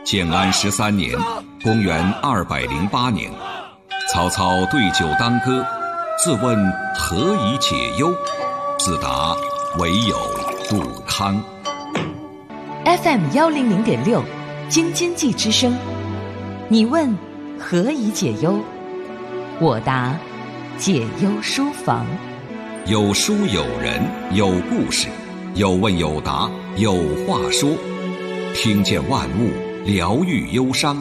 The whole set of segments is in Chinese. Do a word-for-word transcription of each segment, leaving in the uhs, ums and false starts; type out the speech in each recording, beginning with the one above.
建安十三年，公元二百零八年，曹操对酒当歌，自问何以解忧？自答唯有杜康。 F M 幺零零点六，京津冀之声。你问何以解忧？我答解忧书房。 有书有人有故事，有问有答有话说，听见万物，疗愈忧伤。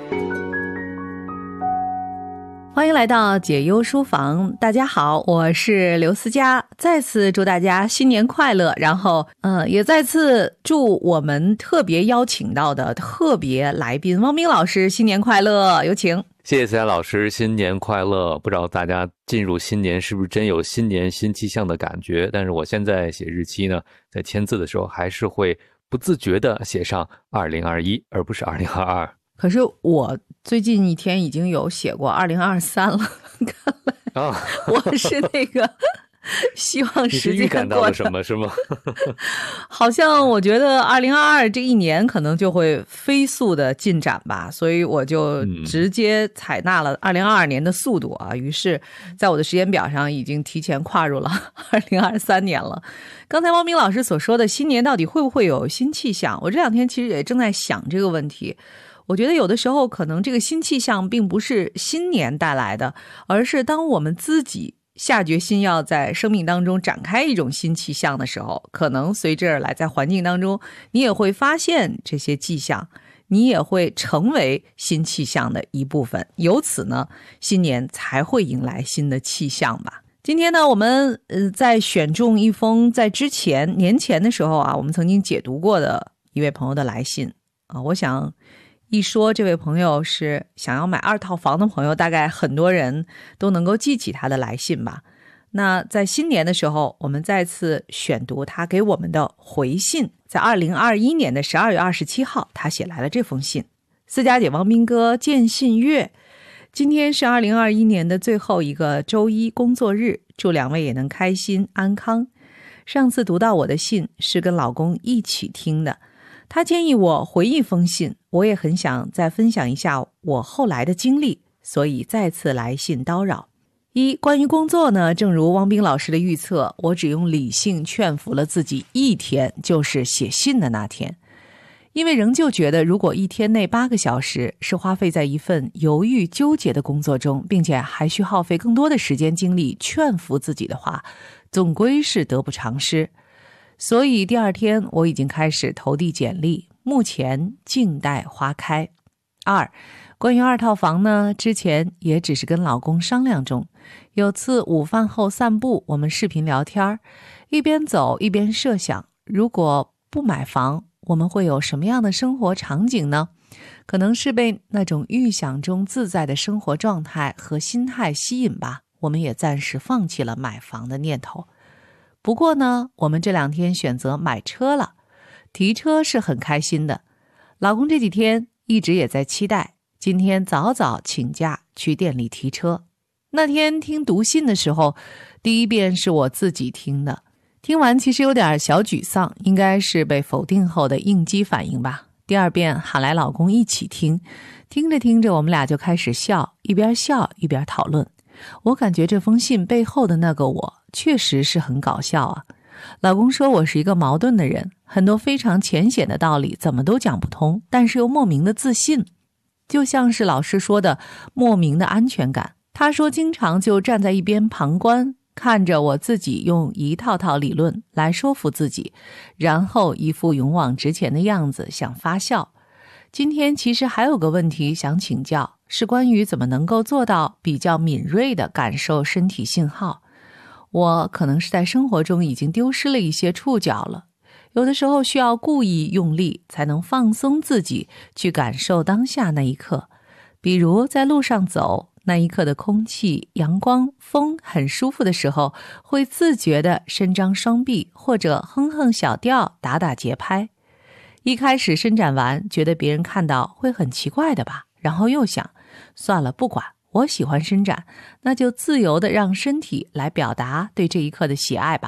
欢迎来到解忧书房，大家好，我是刘思佳，再次祝大家新年快乐，然后呃，也再次祝我们特别邀请到的特别来宾汪冰老师新年快乐，有请。 谢谢思佳老师，新年快乐。不知道大家进入新年是不是真有新年新气象的感觉，但是我现在写日期呢，在签字的时候还是会不自觉地写上二零二一而不是二零二二。 可是我最近一天已经有写过二零二三了，看来啊， 我是那个希望时间过得，你是预感到了什么是吗？ 好像我觉得二零二二这一年可能就会飞速的进展吧，所以我就直接采纳了二零二二年的速度啊，于是在我的时间表上已经提前跨入了二零二三年了。刚才汪冰老师所说的新年到底会不会有新气象，我这两天其实也正在想这个问题。我觉得有的时候可能这个新气象并不是新年带来的，而是当我们自己下决心要在生命当中展开一种新气象的时候，可能随之而来在环境当中你也会发现这些迹象，你也会成为新气象的一部分，由此呢新年才会迎来新的气象吧。今天呢我们呃在选中一封在之前年前的时候啊我们曾经解读过的一位朋友的来信啊，我想一说这位朋友是想要买二套房的朋友，大概很多人都能够记起他的来信吧。那在新年的时候，我们再次选读他给我们的回信，在二零二一年的十二月二十七号，他写来了这封信。思佳姐汪冰哥见信月，今天是二零二一年的最后一个周一工作日，祝两位也能开心安康。上次读到我的信是跟老公一起听的，他建议我回一封信，我也很想再分享一下我后来的经历，所以再次来信叨扰。一，关于工作呢，正如汪冰老师的预测，我只用理性劝服了自己一天，就是写信的那天。因为仍旧觉得如果一天内八个小时是花费在一份犹豫纠结的工作中，并且还需耗费更多的时间精力劝服自己的话，总归是得不偿失。所以第二天我已经开始投递简历，目前静待花开。二，关于二套房呢，之前也只是跟老公商量中。有次午饭后散步，我们视频聊天，一边走一边设想，如果不买房，我们会有什么样的生活场景呢？可能是被那种预想中自在的生活状态和心态吸引吧，我们也暂时放弃了买房的念头。不过呢，我们这两天选择买车了，提车是很开心的。老公这几天一直也在期待，今天早早请假去店里提车。那天听读信的时候，第一遍是我自己听的，听完其实有点小沮丧，应该是被否定后的应激反应吧。第二遍喊来老公一起听，听着听着我们俩就开始笑，一边笑一边讨论。我感觉这封信背后的那个我确实是很搞笑啊。老公说我是一个矛盾的人，很多非常浅显的道理怎么都讲不通，但是又莫名的自信，就像是老师说的莫名的安全感。他说经常就站在一边旁观，看着我自己用一套套理论来说服自己，然后一副勇往直前的样子想发笑。今天其实还有个问题想请教，是关于怎么能够做到比较敏锐地感受身体信号。我可能是在生活中已经丢失了一些触角了，有的时候需要故意用力才能放松自己，去感受当下那一刻。比如在路上走，那一刻的空气、阳光、风很舒服的时候，会自觉地伸张双臂，或者哼哼小调，打打节拍。一开始伸展完，觉得别人看到会很奇怪的吧，然后又想，算了，不管，我喜欢伸展，那就自由地让身体来表达对这一刻的喜爱吧。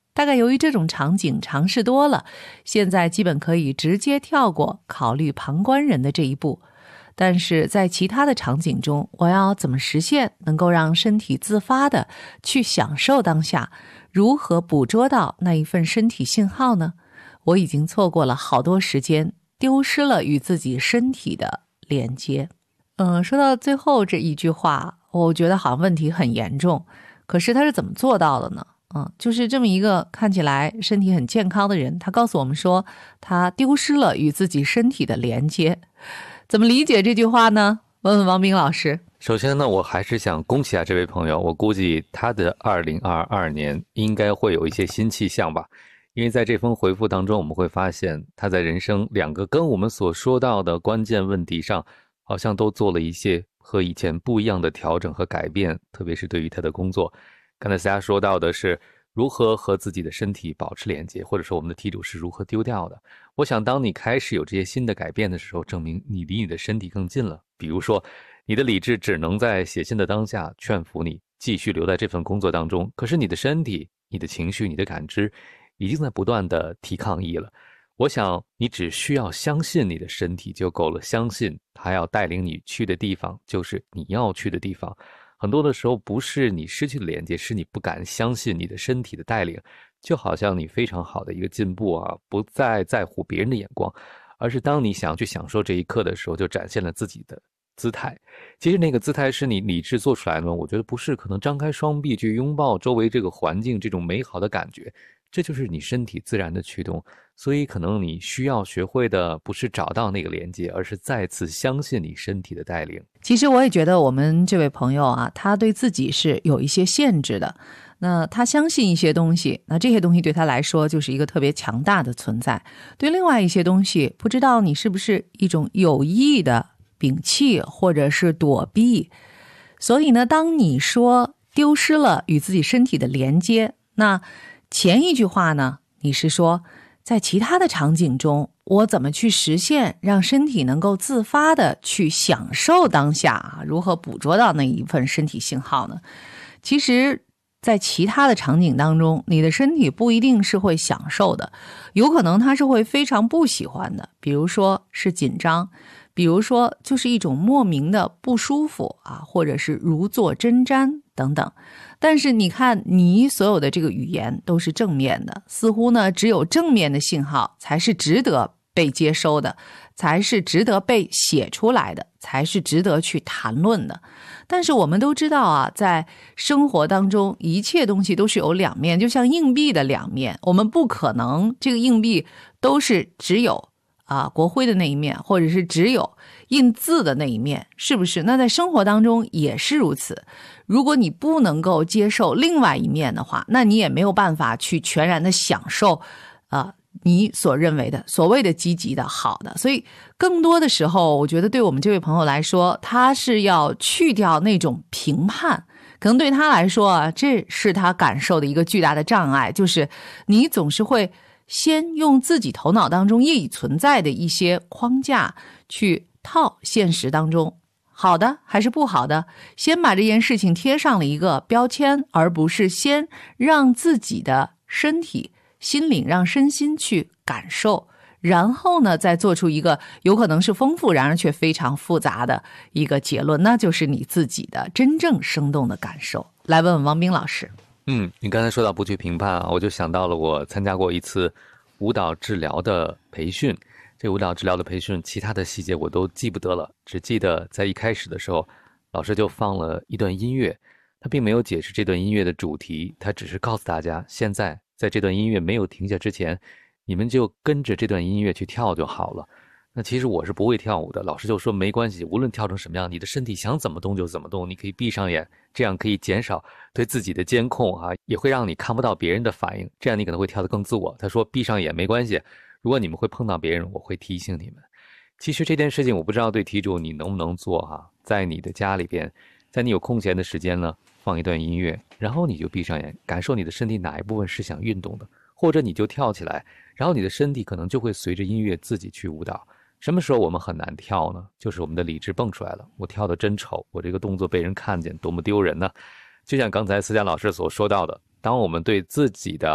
大概由于这种场景尝试多了，现在基本可以直接跳过考虑旁观人的这一步。但是在其他的场景中，我要怎么实现能够让身体自发的去享受当下？如何捕捉到那一份身体信号呢？我已经错过了好多时间，丢失了与自己身体的连接。嗯，说到最后这一句话，我觉得好像问题很严重，可是他是怎么做到的呢？嗯，就是这么一个看起来身体很健康的人，他告诉我们说他丢失了与自己身体的连接。怎么理解这句话呢？问问王斌老师。 首先呢，我还是想恭喜啊这位朋友，我估计他的二零二二年应该会有一些新气象吧。因为在这封回复当中，我们会发现他在人生两个跟我们所说到的关键问题上，好像都做了一些和以前不一样的调整和改变，特别是对于他的工作。刚才大家说到的是如何和自己的身体保持连接，或者说我们的题主是如何丢掉的。我想当你开始有这些新的改变的时候，证明你离你的身体更近了。比如说你的理智只能在写信的当下劝服你继续留在这份工作当中，可是你的身体、你的情绪、你的感知已经在不断的提抗议了。我想你只需要相信你的身体就够了，相信它要带领你去的地方就是你要去的地方。很多的时候不是你失去了连接，是你不敢相信你的身体的带领。就好像你非常好的一个进步啊，不再在乎别人的眼光，而是当你想去享受这一刻的时候，就展现了自己的姿态。其实那个姿态是你理智做出来的吗？我觉得不是，可能张开双臂去拥抱周围这个环境，这种美好的感觉，这就是你身体自然的驱动。所以可能你需要学会的不是找到那个连接，而是再次相信你身体的带领。 其实我也觉得我们这位朋友啊，他对自己是有一些限制的。那他相信一些东西，那这些东西对他来说就是一个特别强大的存在。对另外一些东西，不知道你是不是一种有意的摒弃或者是躲避。所以呢，当你说丢失了与自己身体的连接，那前一句话呢，你是说在其他的场景中，我怎么去实现让身体能够自发的去享受当下啊？如何捕捉到那一份身体信号呢？其实在其他的场景当中，你的身体不一定是会享受的，有可能它是会非常不喜欢的，比如说是紧张，比如说就是一种莫名的不舒服啊，或者是如坐针毡等等。但是你看，你所有的这个语言都是正面的，似乎呢只有正面的信号才是值得被接收的，才是值得被写出来的，才是值得去谈论的。但是我们都知道啊，在生活当中一切东西都是有两面，就像硬币的两面，我们不可能这个硬币都是只有啊国徽的那一面，或者是只有印字的那一面，是不是？那在生活当中也是如此。如果你不能够接受另外一面的话，那你也没有办法去全然的享受啊你所认为的所谓的积极的好的。所以更多的时候，我觉得对我们这位朋友来说，他是要去掉那种评判，可能对他来说啊，这是他感受的一个巨大的障碍，就是你总是会先用自己头脑当中业已存在的一些框架去套现实当中好的还是不好的，先把这件事情贴上了一个标签，而不是先让自己的身体心灵让身心去感受，然后呢再做出一个有可能是丰富然而却非常复杂的一个结论，那就是你自己的真正生动的感受。来问问王斌老师。 嗯，你刚才说到不去评判啊，我就想到了我参加过一次舞蹈治疗的培训。这舞蹈治疗的培训其他的细节我都记不得了，只记得在一开始的时候老师就放了一段音乐，他并没有解释这段音乐的主题，他只是告诉大家现在在这段音乐没有停下之前，你们就跟着这段音乐去跳就好了。那其实我是不会跳舞的，老师就说没关系，无论跳成什么样，你的身体想怎么动就怎么动，你可以闭上眼，这样可以减少对自己的监控啊，也会让你看不到别人的反应，这样你可能会跳得更自我。他说闭上眼没关系，如果你们会碰到别人，我会提醒你们。其实这件事情我不知道对题主你能不能做哈、啊，在你的家里边，在你有空闲的时间呢，放一段音乐，然后你就闭上眼，感受你的身体哪一部分是想运动的，或者你就跳起来，然后你的身体可能就会随着音乐自己去舞蹈。什么时候我们很难跳呢？就是我们的理智蹦出来了，我跳得真丑，我这个动作被人看见多么丢人呢。就像刚才思佳老师所说到的，当我们对自己的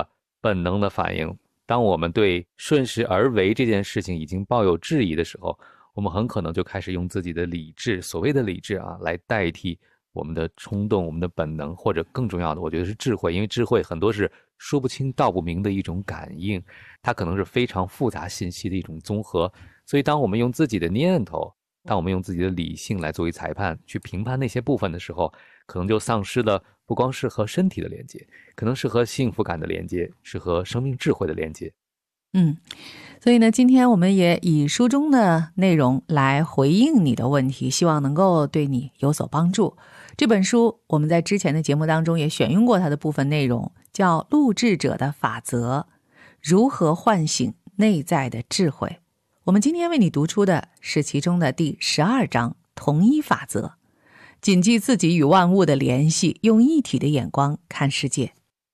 本能的反应。当我们对顺势而为这件事情已经抱有质疑的时候，我们很可能就开始用自己的理智，所谓的理智啊，来代替我们的冲动、我们的本能，或者更重要的，我觉得是智慧。因为智慧很多是说不清道不明的一种感应，它可能是非常复杂信息的一种综合。所以当我们用自己的念头，当我们用自己的理性来作为裁判去评判那些部分的时候，可能就丧失了不光是和身体的连接，可能是和幸福感的连接，是和生命智慧的连接。 嗯，所以呢，今天我们也以书中的内容来回应你的问题，希望能够对你有所帮助。这本书我们在之前的节目当中也选用过它的部分内容，叫《录制者的法则：如何唤醒内在的智慧》。我们今天为你读出的是其中的第十二章同一法则，谨记自己与万物的联系，用一体的眼光看世界。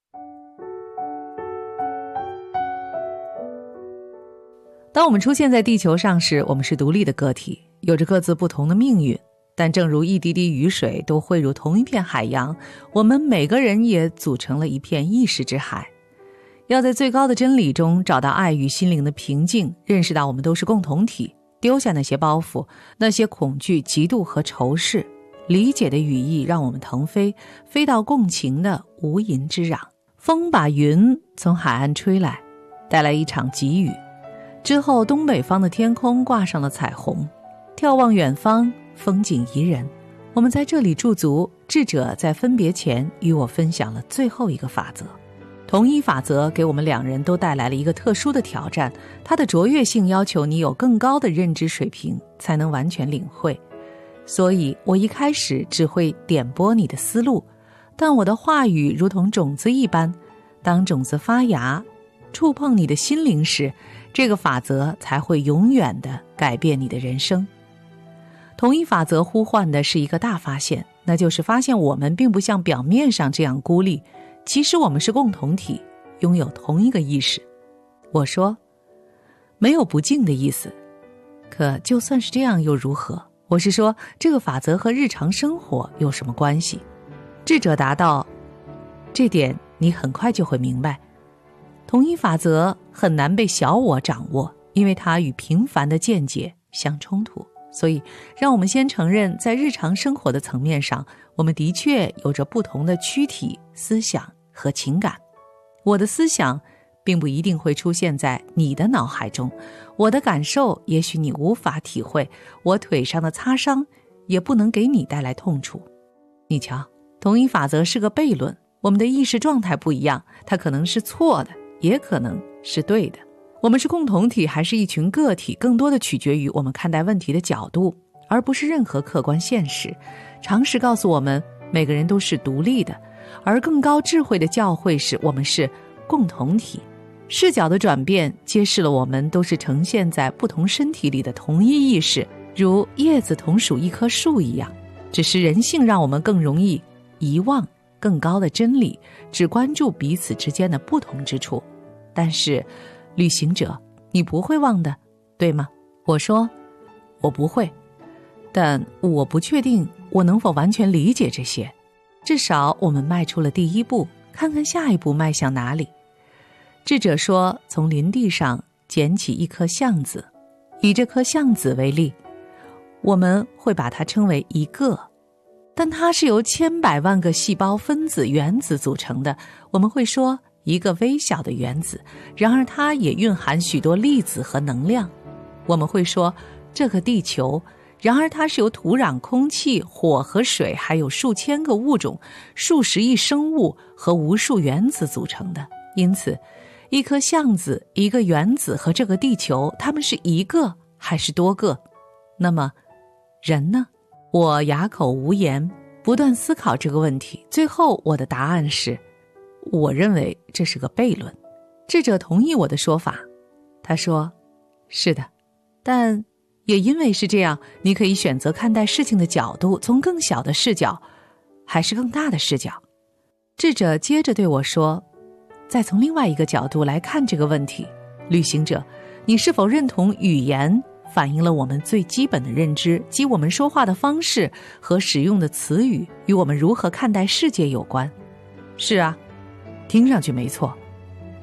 当我们出现在地球上时，我们是独立的个体，有着各自不同的命运。但正如一滴滴雨水都汇入同一片海洋，我们每个人也组成了一片意识之海。要在最高的真理中找到爱与心灵的平静，认识到我们都是共同体，丢下那些包袱，那些恐惧、嫉妒和仇视。理解的羽翼让我们腾飞，飞到共情的无垠之壤。风把云从海岸吹来，带来一场急雨。之后东北方的天空挂上了彩虹，眺望远方，风景宜人。我们在这里驻足，智者在分别前与我分享了最后一个法则。同一法则给我们两人都带来了一个特殊的挑战，它的卓越性要求你有更高的认知水平才能完全领会。所以我一开始只会点拨你的思路，但我的话语如同种子一般，当种子发芽，触碰你的心灵时，这个法则才会永远地改变你的人生。同一法则呼唤的是一个大发现，那就是发现我们并不像表面上这样孤立，其实我们是共同体，拥有同一个意识。我说，没有不敬的意思，可就算是这样又如何？我是说，这个法则和日常生活有什么关系？智者答道，这点你很快就会明白。同一法则很难被小我掌握，因为它与平凡的见解相冲突。所以让我们先承认，在日常生活的层面上，我们的确有着不同的躯体、思想和情感。我的思想并不一定会出现在你的脑海中，我的感受也许你无法体会，我腿上的擦伤也不能给你带来痛楚。你瞧，同一法则是个悖论，我们的意识状态不一样，它可能是错的，也可能是对的。我们是共同体还是一群个体，更多的取决于我们看待问题的角度，而不是任何客观现实。常识告诉我们，每个人都是独立的，而更高智慧的教诲是我们是共同体。视角的转变揭示了我们都是呈现在不同身体里的同一意识，如叶子同属一棵树一样。只是人性让我们更容易遗忘更高的真理，只关注彼此之间的不同之处。但是旅行者，你不会忘的，对吗？我说，我不会，但我不确定我能否完全理解这些。至少我们迈出了第一步，看看下一步迈向哪里。智者说，从林地上捡起一颗橡子，以这颗橡子为例，我们会把它称为一个，但它是由千百万个细胞、分子、原子组成的，我们会说一个微小的原子，然而它也蕴含许多粒子和能量。我们会说这个地球，然而它是由土壤、空气、火和水，还有数千个物种、数十亿生物和无数原子组成的。因此，一颗橡子、一个原子和这个地球，它们是一个还是多个？那么人呢？我哑口无言，不断思考这个问题。最后我的答案是，我认为这是个悖论。智者同意我的说法，他说，是的，但也因为是这样，你可以选择看待事情的角度，从更小的视角还是更大的视角。智者接着对我说，再从另外一个角度来看这个问题，旅行者，你是否认同语言反映了我们最基本的认知，即我们说话的方式和使用的词语与我们如何看待世界有关？是啊，听上去没错。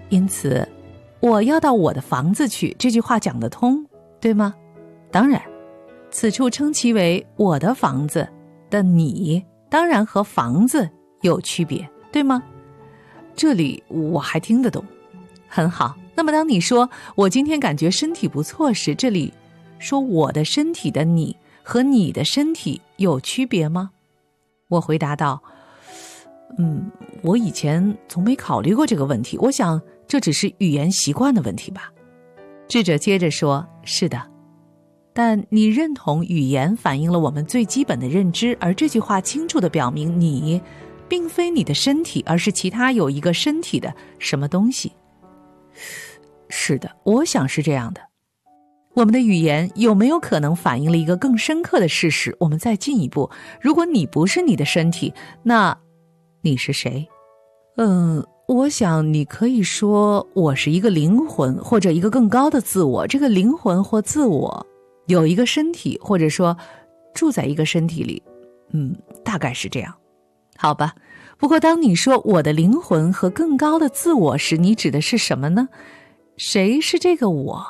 因此我要到我的房子去，这句话讲得通，对吗？当然，此处称其为我的房子的你，当然和房子有区别，对吗？这里我还听得懂。很好，那么当你说我今天感觉身体不错时，这里说我的身体的你和你的身体有区别吗？我回答道，嗯，我以前从没考虑过这个问题，我想这只是语言习惯的问题吧。智者接着说，是的，但你认同语言反映了我们最基本的认知，而这句话清楚地表明你并非你的身体，而是其他有一个身体的什么东西。是的，我想是这样的。我们的语言有没有可能反映了一个更深刻的事实？我们再进一步，如果你不是你的身体，那你是谁？嗯，我想你可以说我是一个灵魂，或者一个更高的自我。这个灵魂或自我有一个身体，或者说住在一个身体里。嗯，大概是这样。好吧，不过当你说我的灵魂和更高的自我时，你指的是什么呢？谁是这个我？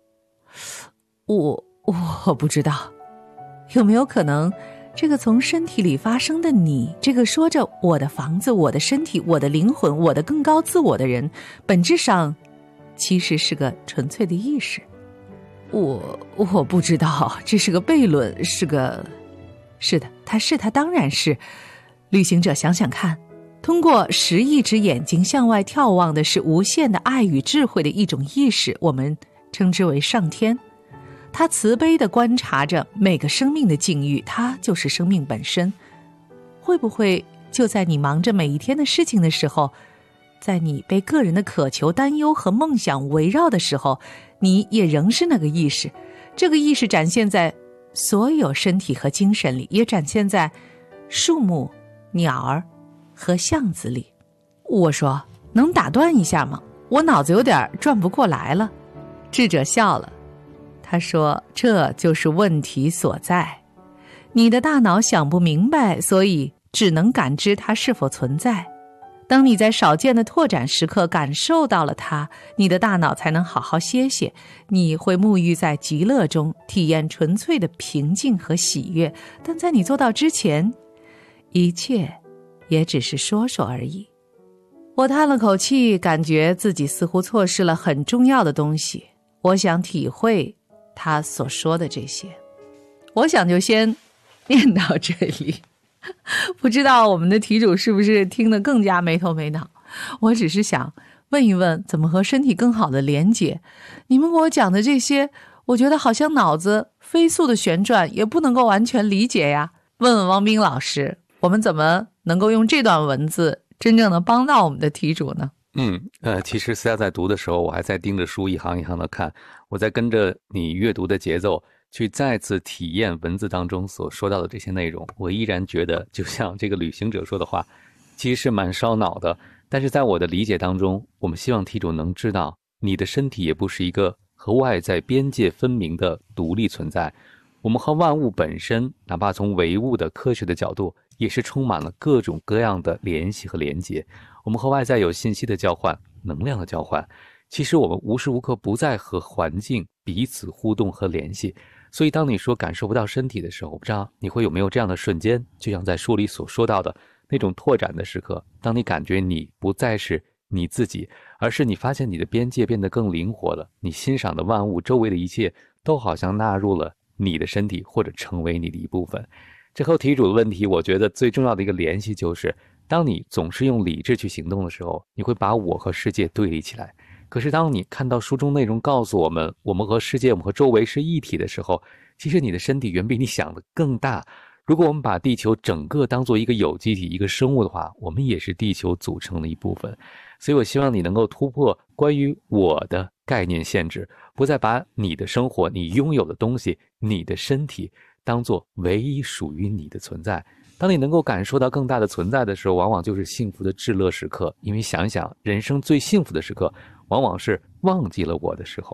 我我不知道。有没有可能这个从身体里发生的你，这个说着我的房子、我的身体、我的灵魂、我的更高自我的人，本质上其实是个纯粹的意识？我我不知道，这是个悖论，是个……是的，它是，它当然是。旅行者想想看，通过十亿只眼睛向外眺望的是无限的爱与智慧的一种意识，我们称之为上天。他慈悲地观察着每个生命的境遇，他就是生命本身。会不会就在你忙着每一天的事情的时候，在你被个人的渴求、担忧和梦想围绕的时候，你也仍是那个意识？这个意识展现在所有身体和精神里，也展现在树木、鸟儿和巷子里。我说，能打断一下吗？我脑子有点转不过来了。智者笑了，他说，这就是问题所在。你的大脑想不明白，所以只能感知它是否存在。当你在少见的拓展时刻感受到了它，你的大脑才能好好歇歇。你会沐浴在极乐中，体验纯粹的平静和喜悦。但在你做到之前，一切也只是说说而已。我叹了口气，感觉自己似乎错失了很重要的东西。我想体会他所说的这些。我想就先念到这里。不知道我们的题主是不是听得更加没头没脑。我只是想问一问，怎么和身体更好的连接。你们给我讲的这些，我觉得好像脑子飞速的旋转，也不能够完全理解呀。问问汪斌老师，我们怎么能够用这段文字真正的帮到我们的题主呢？ 嗯，呃，其实思佳在读的时候，我还在盯着书一行一行的看，我在跟着你阅读的节奏去再次体验文字当中所说到的这些内容。我依然觉得，就像这个旅行者说的话，其实是蛮烧脑的。但是在我的理解当中，我们希望题主能知道，你的身体也不是一个和外在边界分明的独立存在。我们和万物本身，哪怕从唯物的科学的角度，也是充满了各种各样的联系和连接。我们和外在有信息的交换，能量的交换。其实我们无时无刻不在和环境彼此互动和联系。所以当你说感受不到身体的时候，我不知道你会有没有这样的瞬间，就像在书里所说到的那种拓展的时刻，当你感觉你不再是你自己，而是你发现你的边界变得更灵活了，你欣赏的万物周围的一切都好像纳入了你的身体，或者成为你的一部分。这和题主的问题，我觉得最重要的一个联系就是，当你总是用理智去行动的时候，你会把我和世界对立起来。可是当你看到书中内容告诉我们，我们和世界，我们和周围是一体的时候，其实你的身体远比你想的更大。如果我们把地球整个当做一个有机体，一个生物的话，我们也是地球组成的一部分。所以我希望你能够突破关于我的概念限制，不再把你的生活，你拥有的东西，你的身体当作唯一属于你的存在。当你能够感受到更大的存在的时候，往往就是幸福的至乐时刻。因为想想人生最幸福的时刻，往往是忘记了我的时候。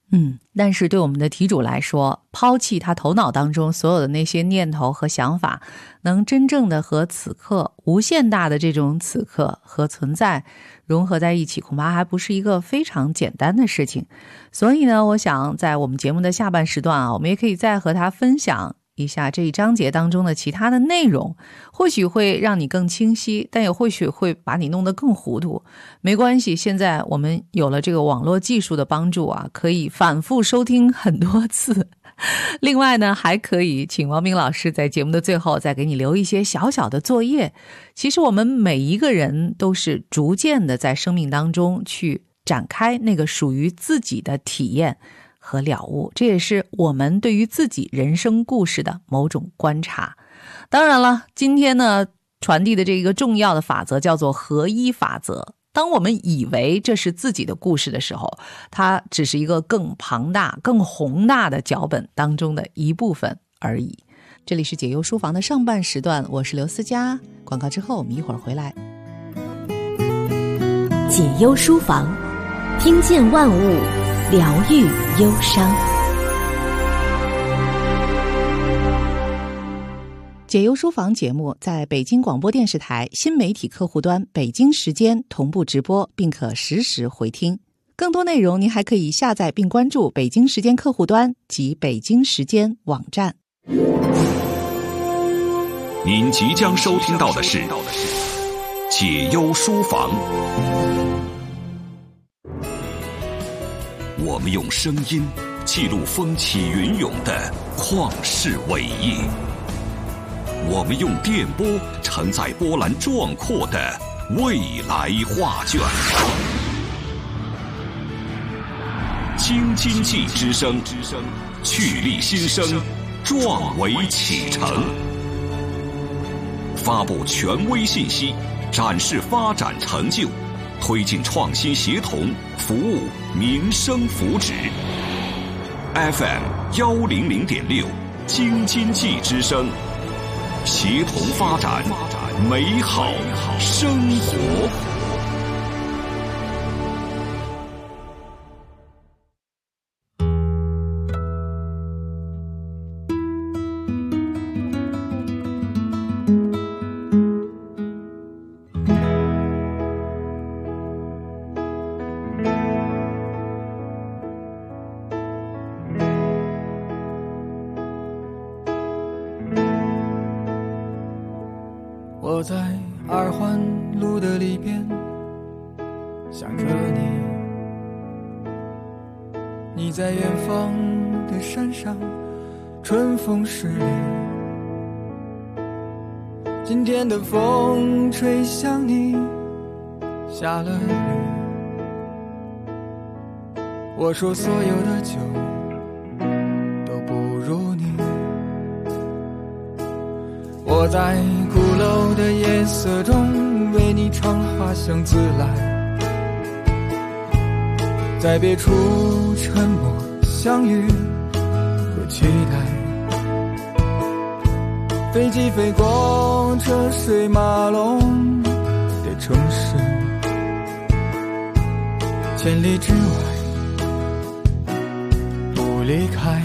嗯，但是对我们的题主来说，抛弃他头脑当中所有的那些念头和想法，能真正的和此刻无限大的这种此刻和存在融合在一起，恐怕还不是一个非常简单的事情。所以呢，我想在我们节目的下半时段啊，我们也可以再和他分享一下这一章节当中的其他的内容，或许会让你更清晰，但也或许会把你弄得更糊涂。没关系，现在我们有了这个网络技术的帮助啊，可以反复收听很多次。另外呢，还可以请王明老师在节目的最后再给你留一些小小的作业。其实我们每一个人都是逐渐的在生命当中去展开那个属于自己的体验和了悟，这也是我们对于自己人生故事的某种观察。当然了，今天呢传递的这个重要的法则叫做合一法则。当我们以为这是自己的故事的时候，它只是一个更庞大更宏大的脚本当中的一部分而已。这里是解忧书房的上半时段，我是刘思佳。广告之后我们一会儿回来。 解忧书房，听见万物，疗愈忧伤。 解忧书房节目在北京广播电视台新媒体客户端北京时间同步直播，并可实时回听。更多内容您还可以下载并关注北京时间客户端及北京时间网站。 您即将收听到的是解忧书房，我们用声音记录风起云涌的旷世伟业，我们用电波承载波澜壮阔的未来画卷。京津冀之声，趣立新生，壮为启程。发布权威信息，展示发展成就，推进创新协同，服务民生福祉。F M 幺零零点六，京津冀之声，协同发展，美好生活。 我在二环路的里边想着你，你在远方的山上春风十里，今天的风吹向你，下了雨。我说所有的酒都不如你，我在鼓楼的夜色中为你唱花香自来，在别处沉默相遇和期待，飞机飞过车水马龙的城市，千里之外不离开，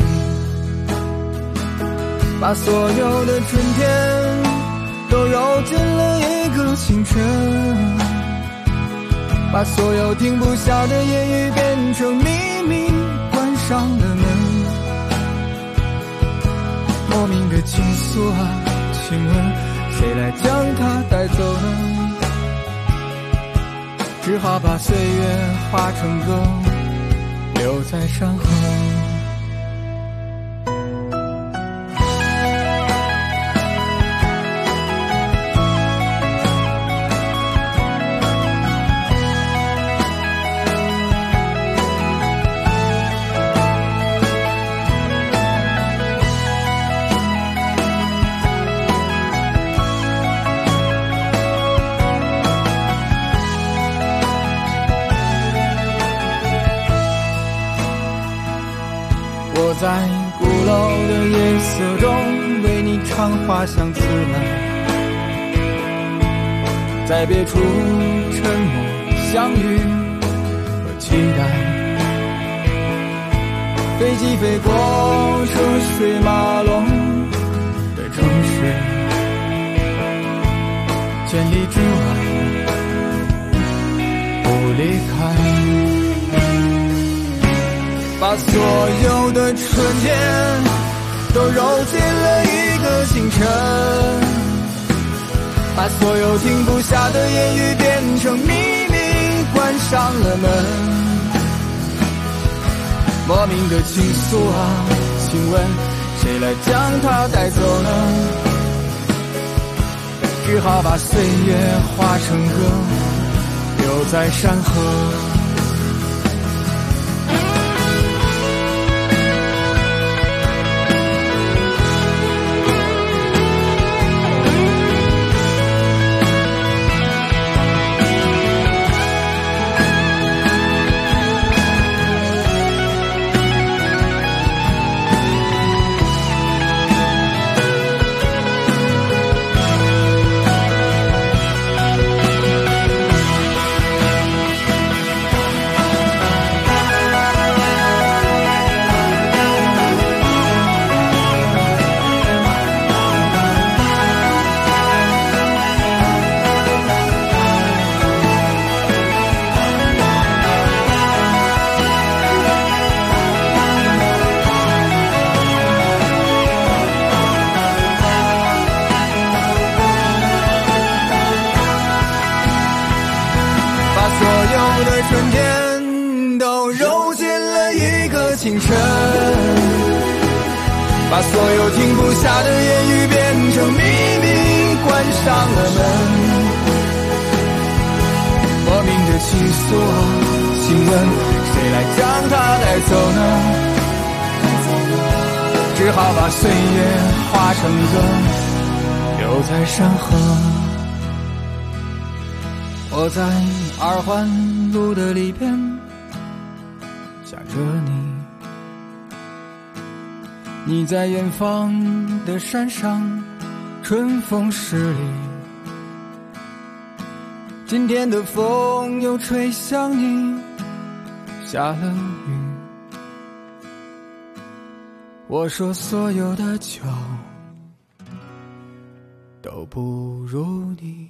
把所有的春天都揉进了一个清晨，把所有停不下的言语变成秘密，关上了门。莫名的情愫啊，请问谁来将它带走呢？只好把岁月化成歌，留在山河。我在鼓楼的夜色中为你唱花香自来，在别处沉默相遇和期待， 飞机飞过车水马龙的城市，千里之外不离开，把所有的春天都揉进了一个清晨，把所有停不下的言语变成秘密，关上了门。莫名的情愫啊，请问谁来将它带走呢？只好把岁月化成歌，留在山河。春天都揉进了一个清晨，把所有停不下的言语变成秘密，关上了门。莫名的情愫啊，请问谁来将它带走呢？只好把岁月化成歌，留在山河。我在二环路的里边想着你，你在远方的山上春风十里，今天的风又吹向你，下了雨。我说所有的酒都不如你。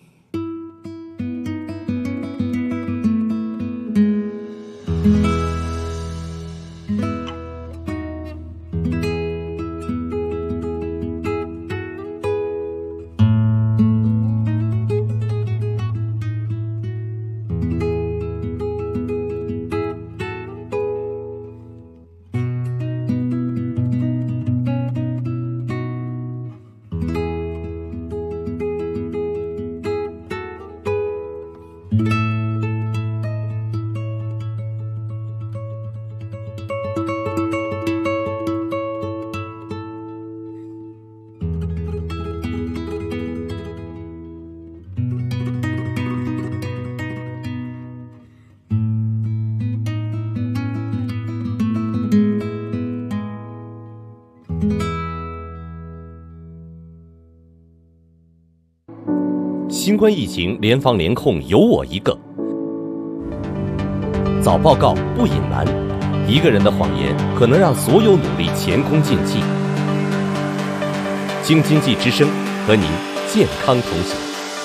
新冠疫情联防联控有我一个，早报告不隐瞒，一个人的谎言可能让所有努力前功尽弃。京津冀之声和您健康同行。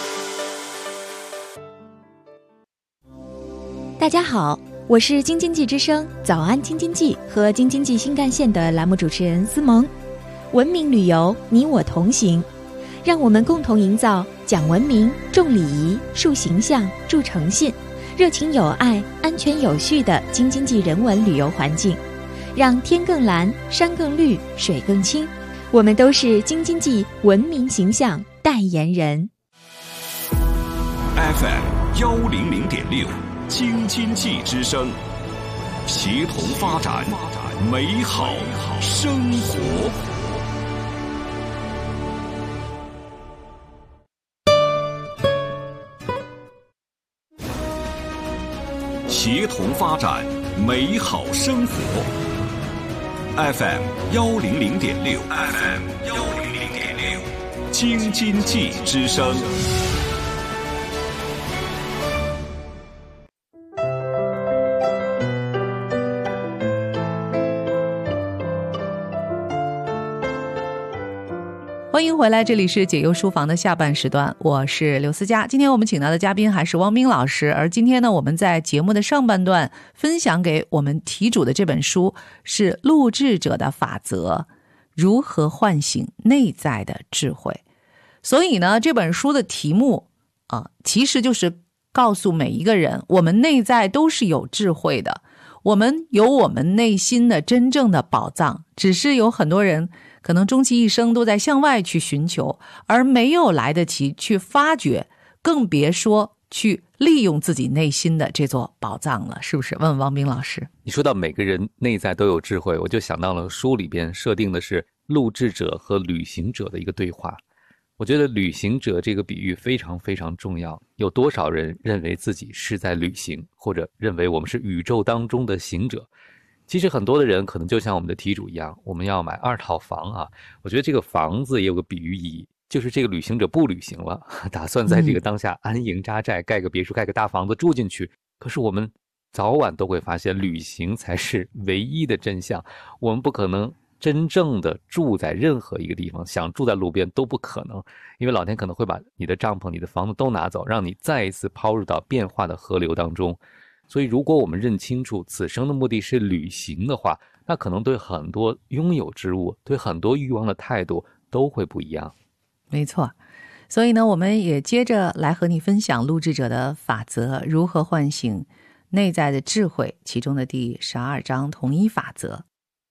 大家好，我是京津冀之声早安京津冀和京津冀新干线的栏目主持人思萌。文明旅游，你我同行，让我们共同营造讲文明、重礼仪、树形象、助诚信、热情有爱、安全有序的京津冀人文旅游环境，让天更蓝、山更绿、水更清。我们都是京津冀文明形象代言人。 F M 幺零零点六，京津冀之声，协同发展，美好生活。协同发展，美好生活。F M 幺零零点六 ，F M 幺零零点六，京津冀之声。 欢迎回来，这里是解忧书房的下半时段，我是刘思佳。今天我们请到的嘉宾还是汪斌老师，而今天呢，我们在节目的上半段分享给我们题主的这本书是录制者的法则，如何唤醒内在的智慧。所以呢，这本书的题目啊、呃，其实就是告诉每一个人，我们内在都是有智慧的，我们有我们内心的真正的宝藏，只是有很多人可能终其一生都在向外去寻求，而没有来得及去发掘，更别说去利用自己内心的这座宝藏了，是不是？问问王斌老师。 你说到每个人内在都有智慧，我就想到了书里边设定的是录制者和旅行者的一个对话。我觉得旅行者这个比喻非常非常重要。有多少人认为自己是在旅行，或者认为我们是宇宙当中的行者？其实很多的人可能就像我们的题主一样，我们要买二套房啊。我觉得这个房子也有个比喻意义，就是这个旅行者不旅行了，打算在这个当下安营扎寨，盖个别墅，盖个大房子住进去。可是我们早晚都会发现，旅行才是唯一的真相。我们不可能真正的住在任何一个地方，想住在路边都不可能，因为老天可能会把你的帐篷、你的房子都拿走，让你再一次抛入到变化的河流当中。所以如果我们认清楚此生的目的是旅行的话，那可能对很多拥有之物，对很多欲望的态度都会不一样。 没错，所以呢，我们也接着来和你分享录制者的法则，如何唤醒内在的智慧，其中的第十二章同一法则。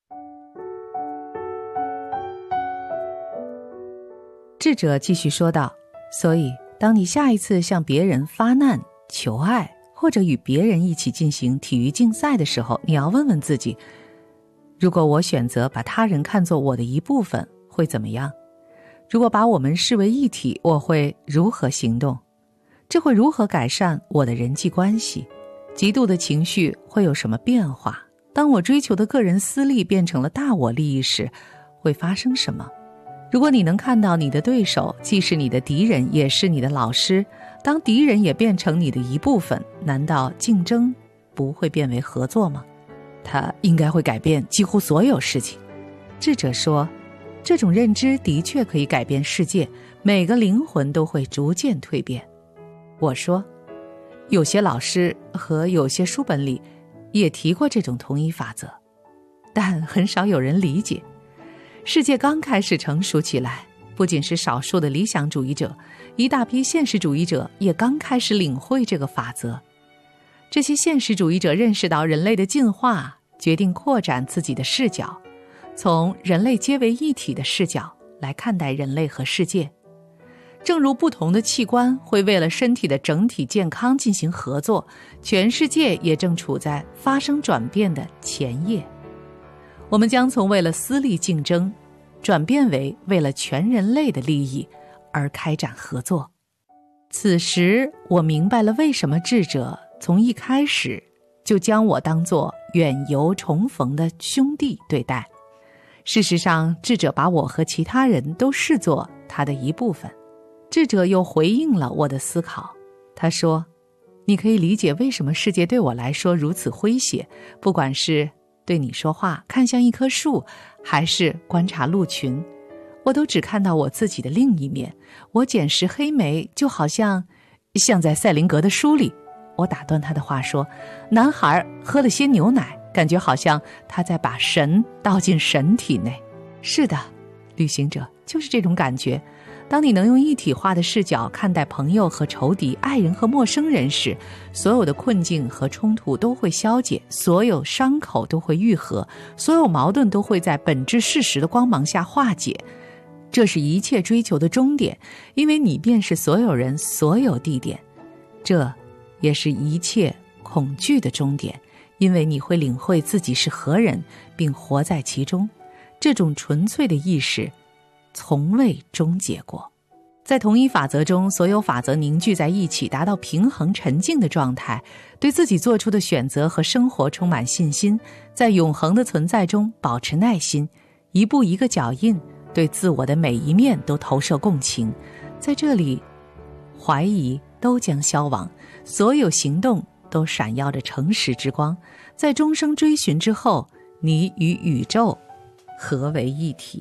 智者继续说道，所以当你下一次向别人发难、求爱，或者与别人一起进行体育竞赛的时候，你要问问自己，如果我选择把他人看作我的一部分，会怎么样？如果把我们视为一体，我会如何行动？这会如何改善我的人际关系？嫉妒的情绪会有什么变化？当我追求的个人私利变成了大我利益时，会发生什么？如果你能看到你的对手既是你的敌人，也是你的老师，当敌人也变成你的一部分，难道竞争不会变为合作吗？它应该会改变几乎所有事情。智者说，这种认知的确可以改变世界，每个灵魂都会逐渐蜕变。我说，有些老师和有些书本里也提过这种同一法则，但很少有人理解。世界刚开始成熟起来，不仅是少数的理想主义者，一大批现实主义者也刚开始领会这个法则。这些现实主义者认识到人类的进化，决定扩展自己的视角，从人类皆为一体的视角来看待人类和世界。正如不同的器官会为了身体的整体健康进行合作，全世界也正处在发生转变的前夜。我们将从为了私利竞争，转变为为了全人类的利益而开展合作。此时我明白了为什么智者从一开始就将我当作远游重逢的兄弟对待。事实上，智者把我和其他人都视作他的一部分。智者又回应了我的思考，他说，你可以理解为什么世界对我来说如此诙谐，不管是对你说话，看向一棵树，还是观察鹿群，我都只看到我自己的另一面。我捡拾黑莓，就好像像在赛林格的书里，我打断他的话说，男孩喝了些牛奶，感觉好像他在把神倒进神体内。是的，旅行者就是这种感觉。当你能用一体化的视角看待朋友和仇敌、爱人和陌生人时，所有的困境和冲突都会消解，所有伤口都会愈合，所有矛盾都会在本质事实的光芒下化解。这是一切追求的终点，因为你便是所有人、所有地点。这也是一切恐惧的终点，因为你会领会自己是何人，并活在其中。这种纯粹的意识从未终结过。在同一法则中，所有法则凝聚在一起，达到平衡沉静的状态，对自己做出的选择和生活充满信心，在永恒的存在中保持耐心，一步一个脚印，对自我的每一面都投射共情。在这里，怀疑都将消亡，所有行动都闪耀着诚实之光。在终生追寻之后，你与宇宙合为一体。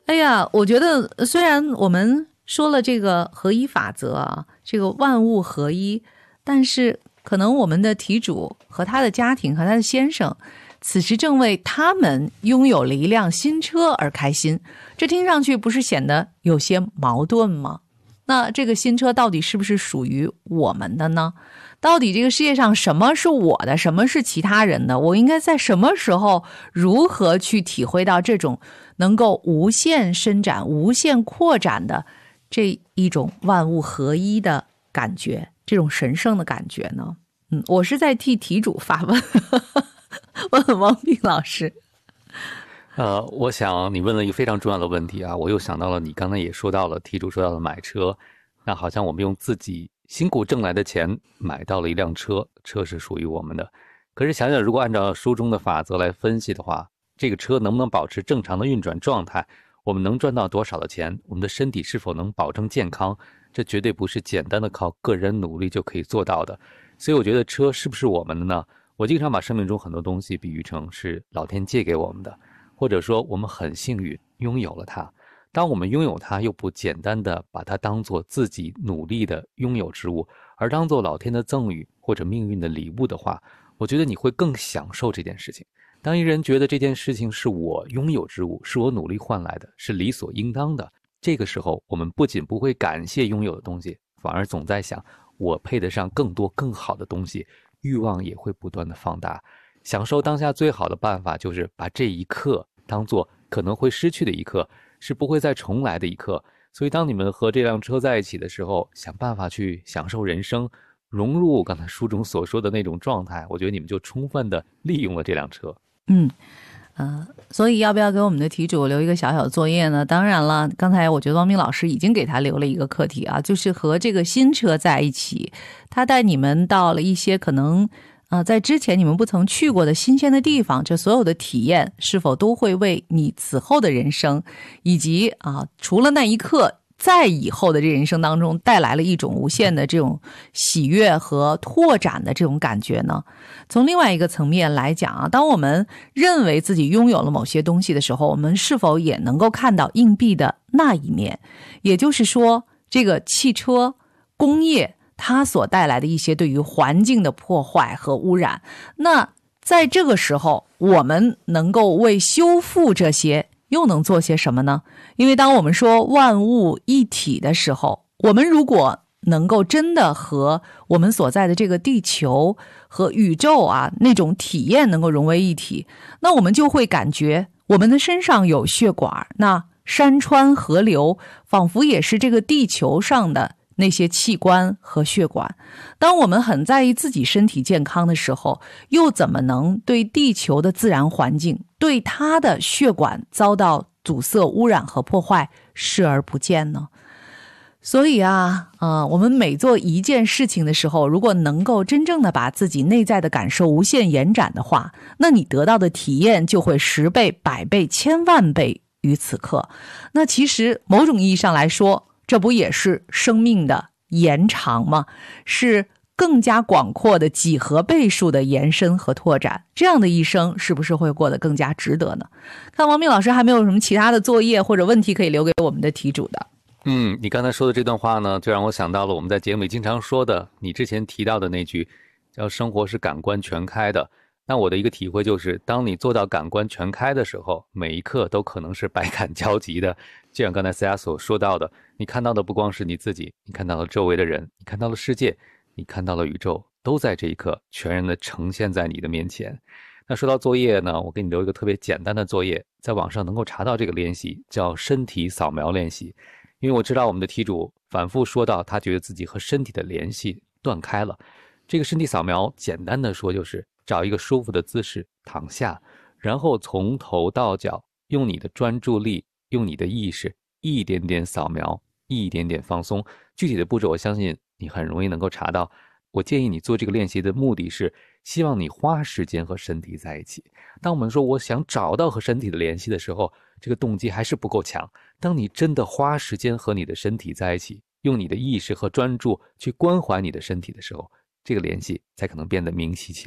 哎呀，我觉得虽然我们说了这个合一法则啊，这个万物合一，但是可能我们的题主和他的家庭和他的先生此时正为他们拥有了一辆新车而开心，这听上去不是显得有些矛盾吗？那这个新车到底是不是属于我们的呢？到底这个世界上什么是我的，什么是其他人的？我应该在什么时候如何去体会到这种能够无限伸展、无限扩展的这一种万物合一的感觉，这种神圣的感觉呢？嗯，我是在替题主发问，问王斌老师。 呃，我想你问了一个非常重要的问题啊，我又想到了你刚才也说到了，题主说到了买车，那好像我们用自己辛苦挣来的钱买到了一辆车，车是属于我们的。可是想想，如果按照书中的法则来分析的话，这个车能不能保持正常的运转状态，我们能赚到多少的钱，我们的身体是否能保证健康，这绝对不是简单的靠个人努力就可以做到的。所以我觉得车是不是我们的呢？我经常把生命中很多东西比喻成是老天借给我们的，或者说我们很幸运拥有了它。当我们拥有它，又不简单的把它当作自己努力的拥有之物，而当作老天的赠予或者命运的礼物的话，我觉得你会更享受这件事情。当一人觉得这件事情是我拥有之物，是我努力换来的，是理所应当的，这个时候我们不仅不会感谢拥有的东西，反而总在想我配得上更多更好的东西，欲望也会不断的放大。享受当下最好的办法就是把这一刻当作可能会失去的一刻，是不会再重来的一刻。所以当你们和这辆车在一起的时候，想办法去享受人生，融入刚才书中所说的那种状态，我觉得你们就充分的利用了这辆车。 嗯，呃，所以要不要给我们的题主留一个小小的作业呢？当然了，刚才我觉得汪明老师已经给他留了一个课题啊，就是和这个新车在一起，他带你们到了一些可能呃，在之前你们不曾去过的新鲜的地方，这所有的体验是否都会为你此后的人生，以及啊，除了那一刻在以后的这人生当中带来了一种无限的这种喜悦和拓展的这种感觉呢？从另外一个层面来讲啊，当我们认为自己拥有了某些东西的时候，我们是否也能够看到硬币的那一面？也就是说，这个汽车工业它所带来的一些对于环境的破坏和污染，那在这个时候我们能够为修复这些又能做些什么呢？因为当我们说万物一体的时候，我们如果能够真的和我们所在的这个地球和宇宙啊那种体验能够融为一体，那我们就会感觉我们的身上有血管，那山川河流仿佛也是这个地球上的那些器官和血管。当我们很在意自己身体健康的时候，又怎么能对地球的自然环境，对它的血管遭到阻塞、污染和破坏视而不见呢？所以啊，呃，我们每做一件事情的时候，如果能够真正的把自己内在的感受无限延展的话，那你得到的体验就会十倍、百倍、千万倍于此刻。那其实某种意义上来说，这不也是生命的延长吗？是更加广阔的几何倍数的延伸和拓展，这样的一生是不是会过得更加值得呢？看王明老师还没有什么其他的作业或者问题可以留给我们的题主的。 嗯，你刚才说的这段话呢，就让我想到了我们在节目里经常说的，你之前提到的那句叫生活是感官全开的。那我的一个体会就是，当你做到感官全开的时候，每一刻都可能是百感交集的。就像刚才思雅所说到的，你看到的不光是你自己，你看到了周围的人，你看到了世界，你看到了宇宙，都在这一刻全然的呈现在你的面前。那说到作业呢，我给你留一个特别简单的作业，在网上能够查到这个练习，叫身体扫描练习。因为我知道我们的题主反复说到他觉得自己和身体的联系断开了。这个身体扫描简单的说就是找一个舒服的姿势躺下，然后从头到脚用你的专注力，用你的意识一点点扫描，一点点放松。具体的步骤我相信你很容易能够查到。我建议你做这个练习的目的是希望你花时间和身体在一起。当我们说我想找到和身体的联系的时候，这个动机还是不够强。当你真的花时间和你的身体在一起，用你的意识和专注去关怀你的身体的时候，这个联系才可能变得明晰起来。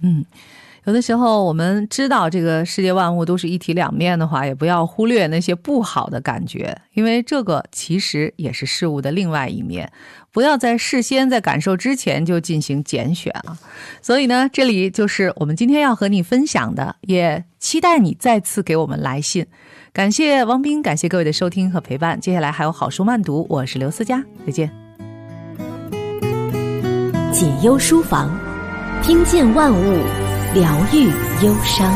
嗯，有的时候我们知道这个世界万物都是一体两面的话，也不要忽略那些不好的感觉，因为这个其实也是事物的另外一面，不要在事先在感受之前就进行拣选啊。所以呢，这里就是我们今天要和你分享的，也期待你再次给我们来信。感谢汪斌，感谢各位的收听和陪伴，接下来还有好书慢读，我是刘思佳，再见。 解忧书房，听见万物，疗愈忧伤。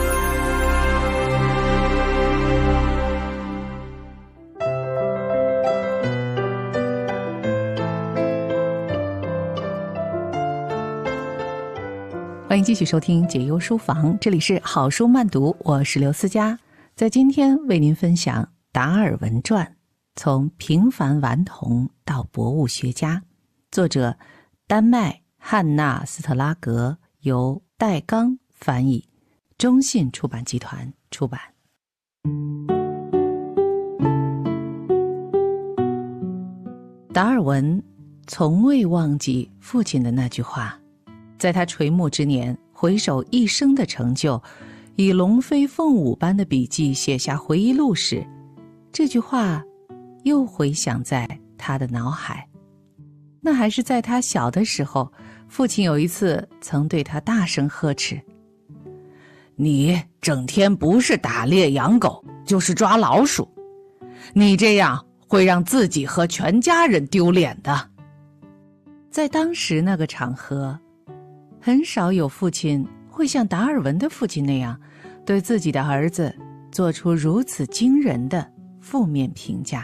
欢迎继续收听解忧书房，这里是好书慢读，我是刘思佳，在今天为您分享达尔文传，从平凡顽童到博物学家，作者丹麦汉娜斯特拉格，由戴刚翻译，中信出版集团出版。达尔文从未忘记父亲的那句话，在他垂暮之年回首一生的成就，以龙飞凤舞般的笔记写下回忆录时，这句话又回响在他的脑海。那还是在他小的时候，父亲有一次曾对他大声呵斥：你整天不是打猎养狗，就是抓老鼠，你这样会让自己和全家人丢脸的。在当时那个场合，很少有父亲会像达尔文的父亲那样对自己的儿子做出如此惊人的负面评价。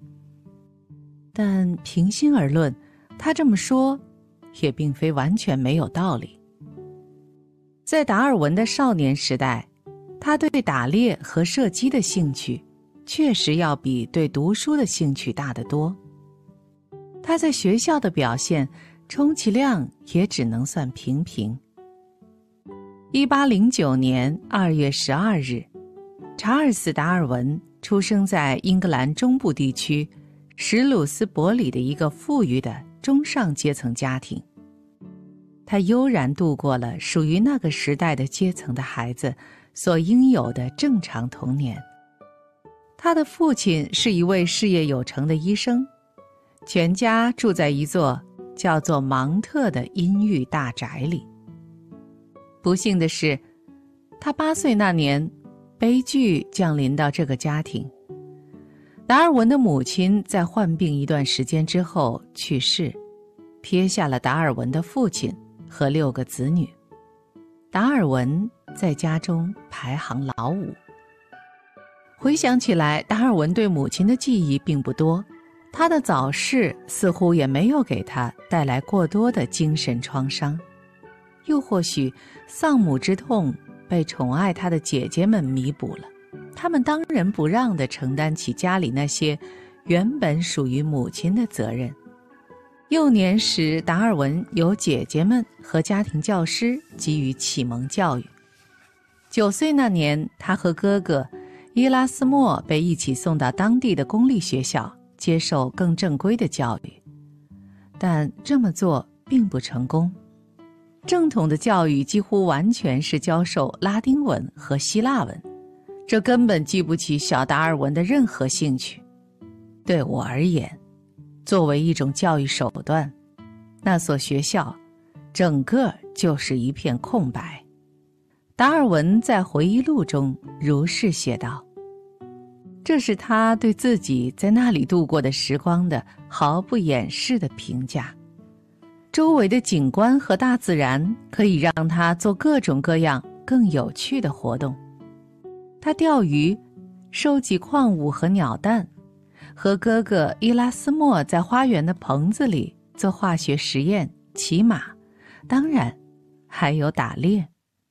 但平心而论，他这么说也并非完全没有道理。在达尔文的少年时代，他对打猎和射击的兴趣确实要比对读书的兴趣大得多。他在学校的表现充其量也只能算平平。一八零九年二月十二日，查尔斯·达尔文出生在英格兰中部地区史鲁斯伯里的一个富裕的中上阶层家庭。他悠然度过了属于那个时代的阶层的孩子所应有的正常童年。他的父亲是一位事业有成的医生，全家住在一座叫做芒特的阴郁大宅里。不幸的是，他八岁那年，悲剧降临到这个家庭。达尔文的母亲在患病一段时间之后去世，撇下了达尔文的父亲和六个子女。达尔文在家中排行老五。回想起来，达尔文对母亲的记忆并不多，他的早逝似乎也没有给他带来过多的精神创伤。又或许丧母之痛被宠爱他的姐姐们弥补了，他们当仁不让地承担起家里那些原本属于母亲的责任。幼年时，达尔文由姐姐们和家庭教师给予启蒙教育。九岁那年，他和哥哥伊拉斯莫被一起送到当地的公立学校接受更正规的教育，但这么做并不成功。正统的教育几乎完全是教授拉丁文和希腊文，这根本激不起小达尔文的任何兴趣。对我而言，作为一种教育手段，那所学校整个就是一片空白。达尔文在回忆录中如是写道，这是他对自己在那里度过的时光的毫不掩饰的评价。周围的景观和大自然可以让他做各种各样更有趣的活动。他钓鱼，收集矿物和鸟蛋，和哥哥伊拉斯莫在花园的棚子里做化学实验，骑马，当然还有打猎。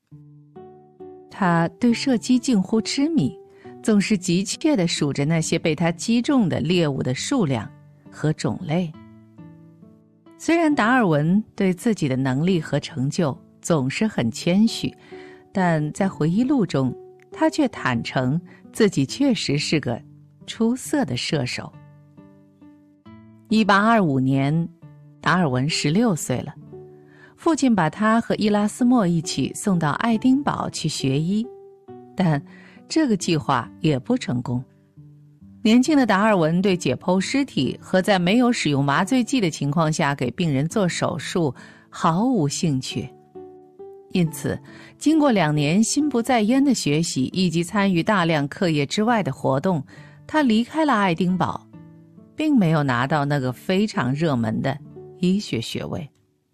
他对射击近乎痴迷，总是急切地数着那些被他击中的猎物的数量和种类。虽然达尔文对自己的能力和成就总是很谦虚，但在回忆录中，他却坦诚自己确实是个出色的射手。一八二五年，达尔文十六岁了。 父亲把他和伊拉斯莫一起送到爱丁堡去学医，但这个计划也不成功。年轻的达尔文对解剖尸体和在没有使用麻醉剂的情况下给病人做手术毫无兴趣。因此，经过两年心不在焉的学习以及参与大量课业之外的活动，他离开了爱丁堡，并没有拿到那个非常热门的医学学位。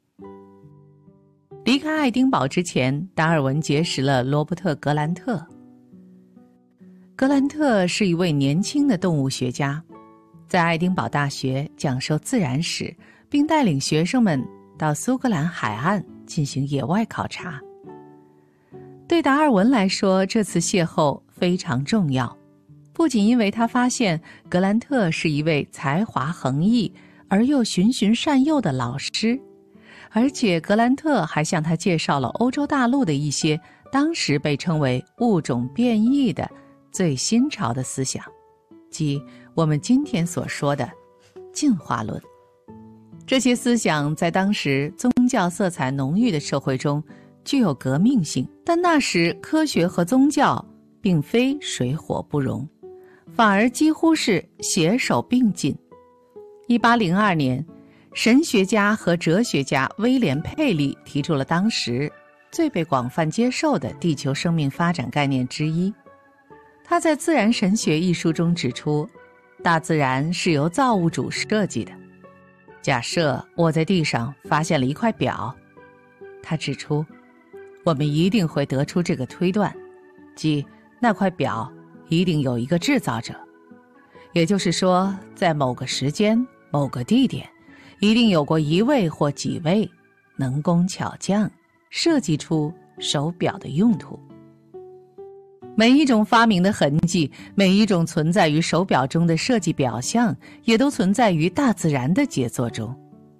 离开爱丁堡之前，达尔文结识了罗伯特·格兰特。格兰特是一位年轻的动物学家，在爱丁堡大学讲授自然史，并带领学生们到苏格兰海岸进行野外考察。对达尔文来说，这次邂逅非常重要，不仅因为他发现格兰特是一位才华横溢而又循循善诱的老师，而且格兰特还向他介绍了欧洲大陆的一些当时被称为物种变异的最新潮的思想，即我们今天所说的进化论。这些思想在当时宗教色彩浓郁的社会中具有革命性，但那时科学和宗教并非水火不容，反而几乎是携手并进。一八零二年，神学家和哲学家威廉·佩利提出了当时最被广泛接受的地球生命发展概念之一。他在《自然神学》一书中指出，大自然是由造物主设计的。假设我在地上发现了一块表，他指出，我们一定会得出这个推断，即那块表一定有一个制造者。也就是说，在某个时间、某个地点，一定有过一位或几位能工巧匠设计出手表的用途。每一种发明的痕迹，每一种存在于手表中的设计表象，也都存在于大自然的杰作中。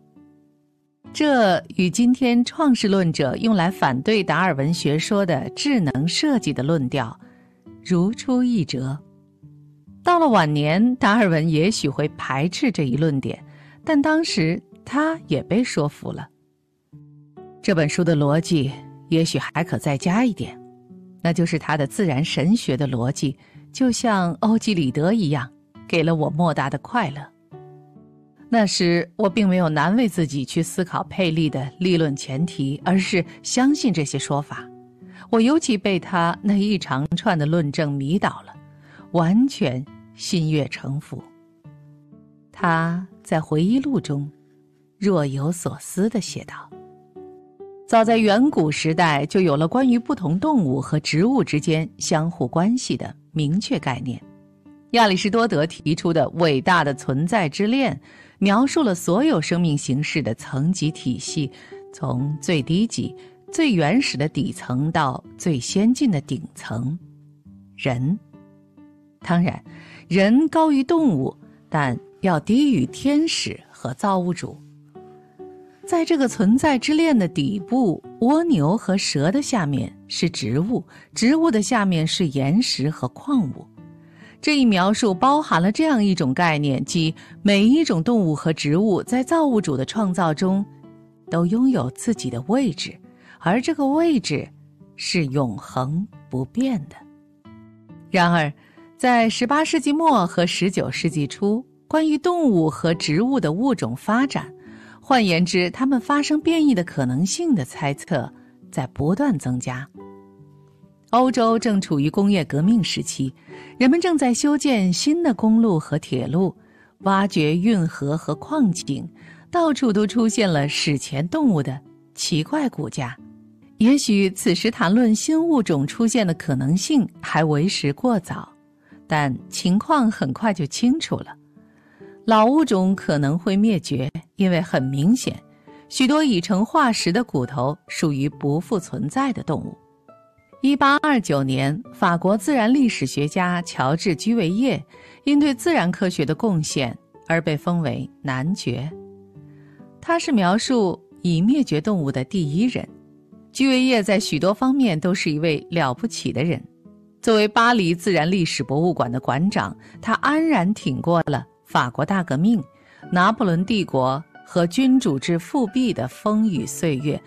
这与今天创世论者用来反对达尔文学说的智能设计的论调如出一辙。到了晚年，达尔文也许会排斥这一论点，但当时他也被说服了。这本书的逻辑也许还可再加一点，那就是他的自然神学的逻辑，就像欧几里得一样，给了我莫大的快乐。那时我并没有难为自己去思考佩利的立论前提，而是相信这些说法。我尤其被他那一长串的论证迷倒了，完全心悦诚服。他在回忆录中若有所思地写道，早在远古时代就有了关于不同动物和植物之间相互关系的明确概念。亚里士多德提出的伟大的存在之链描述了所有生命形式的层级体系，从最低级、最原始的底层到最先进的顶层。人，当然，人高于动物，但要低于天使和造物主。在这个存在之链的底部，蜗牛和蛇的下面是植物，植物的下面是岩石和矿物。这一描述包含了这样一种概念，即每一种动物和植物在造物主的创造中都拥有自己的位置，而这个位置是永恒不变的。然而，在十八世纪末和十九世纪初，关于动物和植物的物种发展，换言之，它们发生变异的可能性的猜测在不断增加。欧洲正处于工业革命时期，人们正在修建新的公路和铁路，挖掘运河和矿井，到处都出现了史前动物的奇怪骨架。也许此时谈论新物种出现的可能性还为时过早，但情况很快就清楚了。老物种可能会灭绝，因为很明显，许多已成化石的骨头属于不复存在的动物。一八二九年，法国自然历史学家乔治·居维叶因对自然科学的贡献而被封为男爵。他是描述已灭绝动物的第一人。居维叶在许多方面都是一位了不起的人。作为巴黎自然历史博物馆的馆长，他安然挺过了法国大革命、拿破仑帝国和君主制复辟的风雨岁月，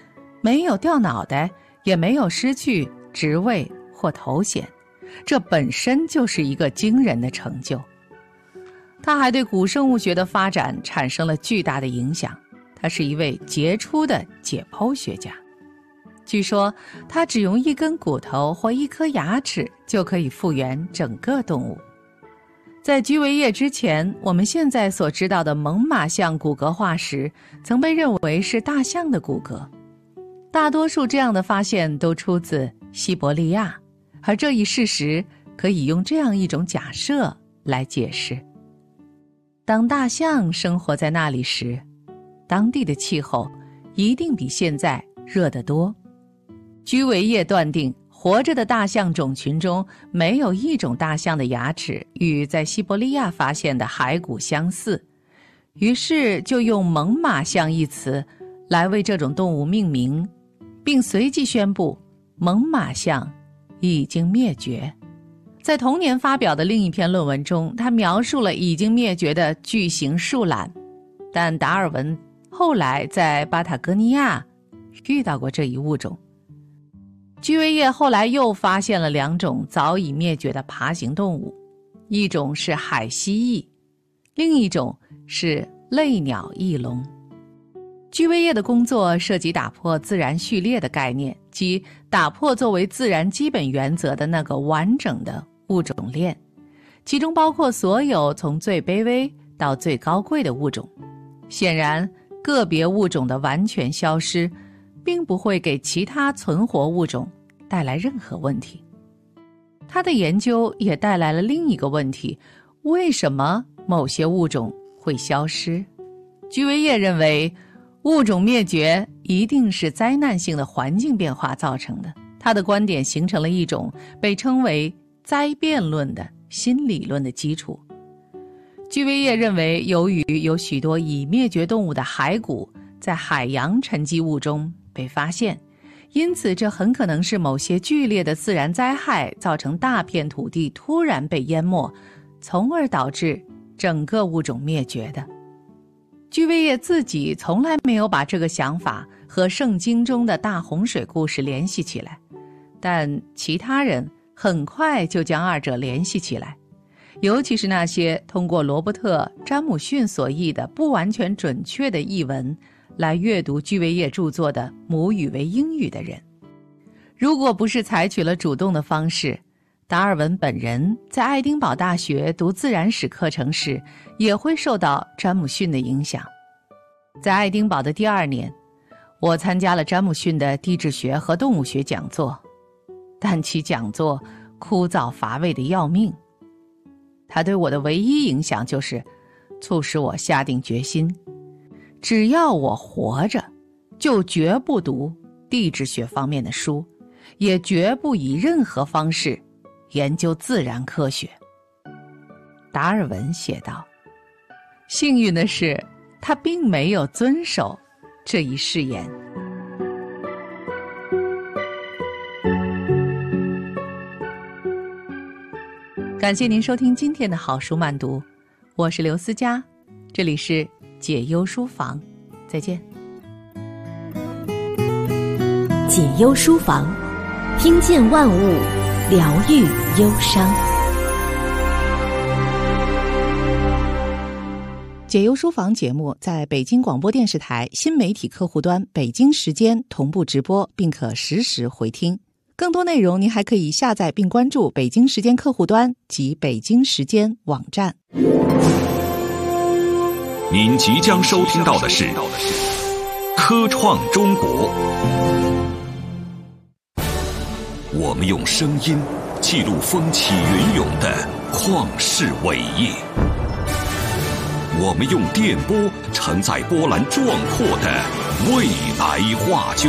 没有掉脑袋，也没有失去职位或头衔，这本身就是一个惊人的成就。他还对古生物学的发展产生了巨大的影响，他是一位杰出的解剖学家。据说他只用一根骨头或一颗牙齿就可以复原整个动物。在居维叶之前，我们现在所知道的猛犸象骨骼化石曾被认为是大象的骨骼。大多数这样的发现都出自西伯利亚，而这一事实可以用这样一种假设来解释。当大象生活在那里时，当地的气候一定比现在热得多。居维叶断定，活着的大象种群中没有一种大象的牙齿与在西伯利亚发现的骸骨相似，于是就用猛犸象一词来为这种动物命名，并随即宣布猛犸象已经灭绝。在同年发表的另一篇论文中，他描述了已经灭绝的巨型树懒，但达尔文后来在巴塔哥尼亚遇到过这一物种。居维叶后来又发现了两种早已灭绝的爬行动物，一种是海蜥蜴，另一种是类鸟翼龙。居维叶的工作涉及打破自然序列的概念，即打破作为自然基本原则的那个完整的物种链，其中包括所有从最卑微到最高贵的物种。显然，个别物种的完全消失并不会给其他存活物种带来任何问题。他的研究也带来了另一个问题：为什么某些物种会消失？居维叶认为，物种灭绝一定是灾难性的环境变化造成的。他的观点形成了一种被称为灾变论的新理论的基础。居维叶认为，由于有许多已灭绝动物的骸骨在海洋沉积物中被发现，因此这很可能是某些剧烈的自然灾害造成大片土地突然被淹没，从而导致整个物种灭绝的。居维叶自己从来没有把这个想法和圣经中的大洪水故事联系起来，但其他人很快就将二者联系起来，尤其是那些通过罗伯特·詹姆逊所译的不完全准确的译文来阅读居维叶著作的母语为英语的人。如果不是采取了主动的方式，达尔文本人在爱丁堡大学读自然史课程时也会受到詹姆逊的影响。在爱丁堡的第二年，我参加了詹姆逊的地质学和动物学讲座，但其讲座枯燥乏味的要命。他对我的唯一影响就是促使我下定决心，只要我活着，就绝不读地质学方面的书，也绝不以任何方式研究自然科学。达尔文写道。幸运的是，他并没有遵守这一誓言。感谢您收听今天的好书慢读，我是刘思佳，这里是解忧书房，再见。 解忧书房，听见万物，疗愈忧伤。 解忧书房节目在北京广播电视台新媒体客户端北京时间同步直播，并可实时回听。更多内容您还可以下载并关注北京时间客户端及北京时间网站。 您即将收听到的是科创中国，我们用声音记录风起云涌的旷世伟业，我们用电波承载波澜壮阔的未来画卷。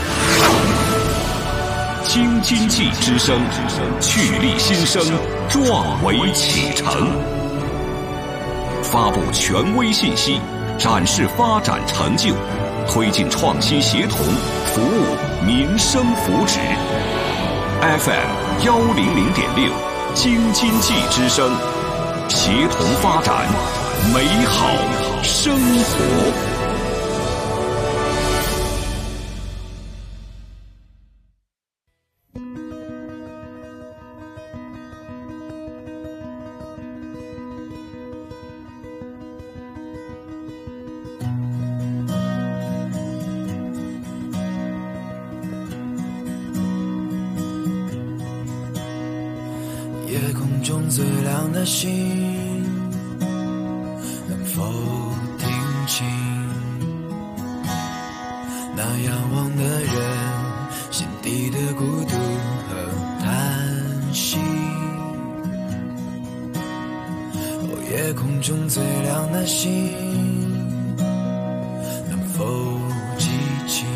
京津冀之声，矗立新生，壮维启程。发布权威信息，展示发展成就，推进创新协同，服务民生福祉。F M 幺零零点六，京津冀之声，协同发展，美好生活。 最亮的星，能否听清那仰望的人心底的孤独和叹息？哦，夜空中最亮的星，能否记起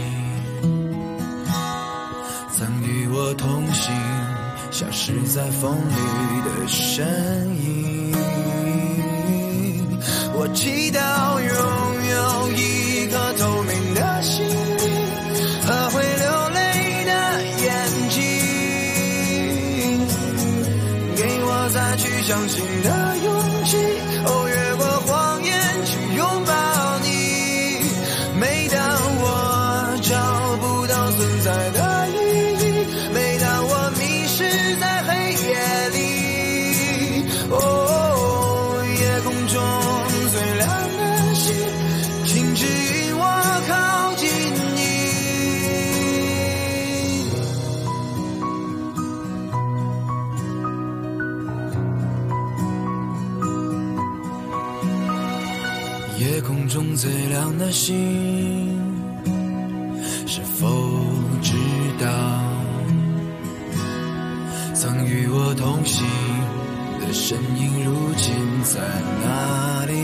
曾与我同行消失在风里的身影？我祈祷拥有一颗透明的心灵和会流泪的眼睛，给我再去相信的勇气，哦，越过谎言去拥抱你。每当我找不到存在的意义，每当我迷失在黑夜里，哦，夜空中最亮的星，请指引我靠近你。夜空中最亮的星，是否知道曾与我同行的身影如今在哪里？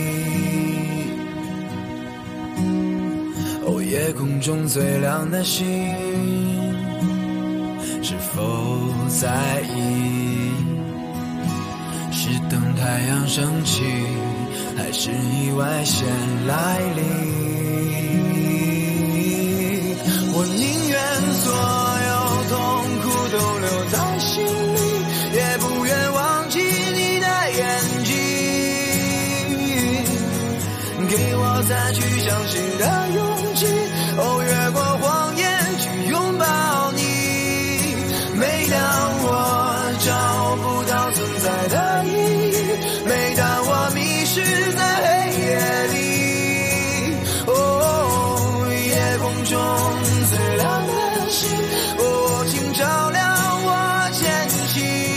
哦，夜空中最亮的星，是否在意是等太阳升起，还是意外先来临？我宁愿所有痛苦都留在心里，也不愿忘记你的眼睛，给我再去相信的勇气，哦，越过谎言去拥抱你。每当我找不到存在的意义，每当我迷失在黑夜里，哦，夜空中最亮的星，哦，请照亮我前行。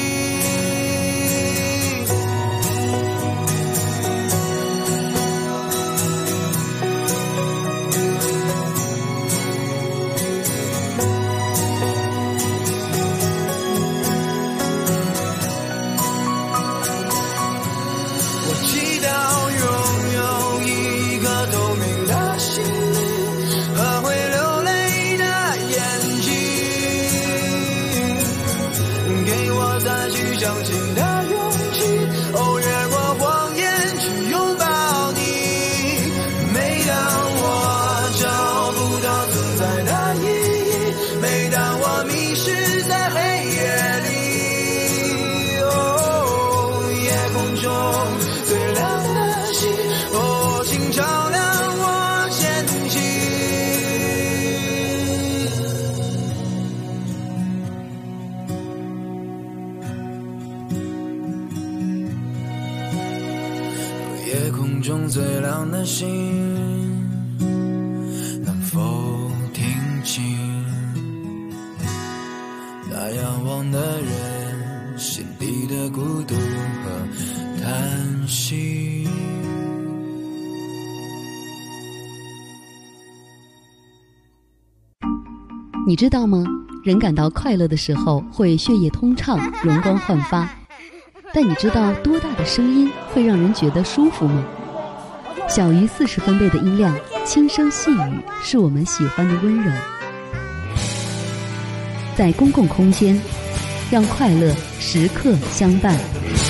我祈祷拥有一颗透明的心灵和会流泪的眼睛，给我再去相信的勇气，哦，越过谎言去拥抱你。每当我找不到存在的意义，每当我迷失在黑夜里，哦，夜空中最亮的星，哦，请照亮我前行。夜空中最亮的星，能否听清那仰望的人心底的孤独和叹息？ 你知道吗？人感到快乐的时候会血液通畅，容光焕发。但你知道多大的声音会让人觉得舒服吗？小于四十分贝的音量，轻声细语，是我们喜欢的温柔。在公共空间，让快乐时刻相伴。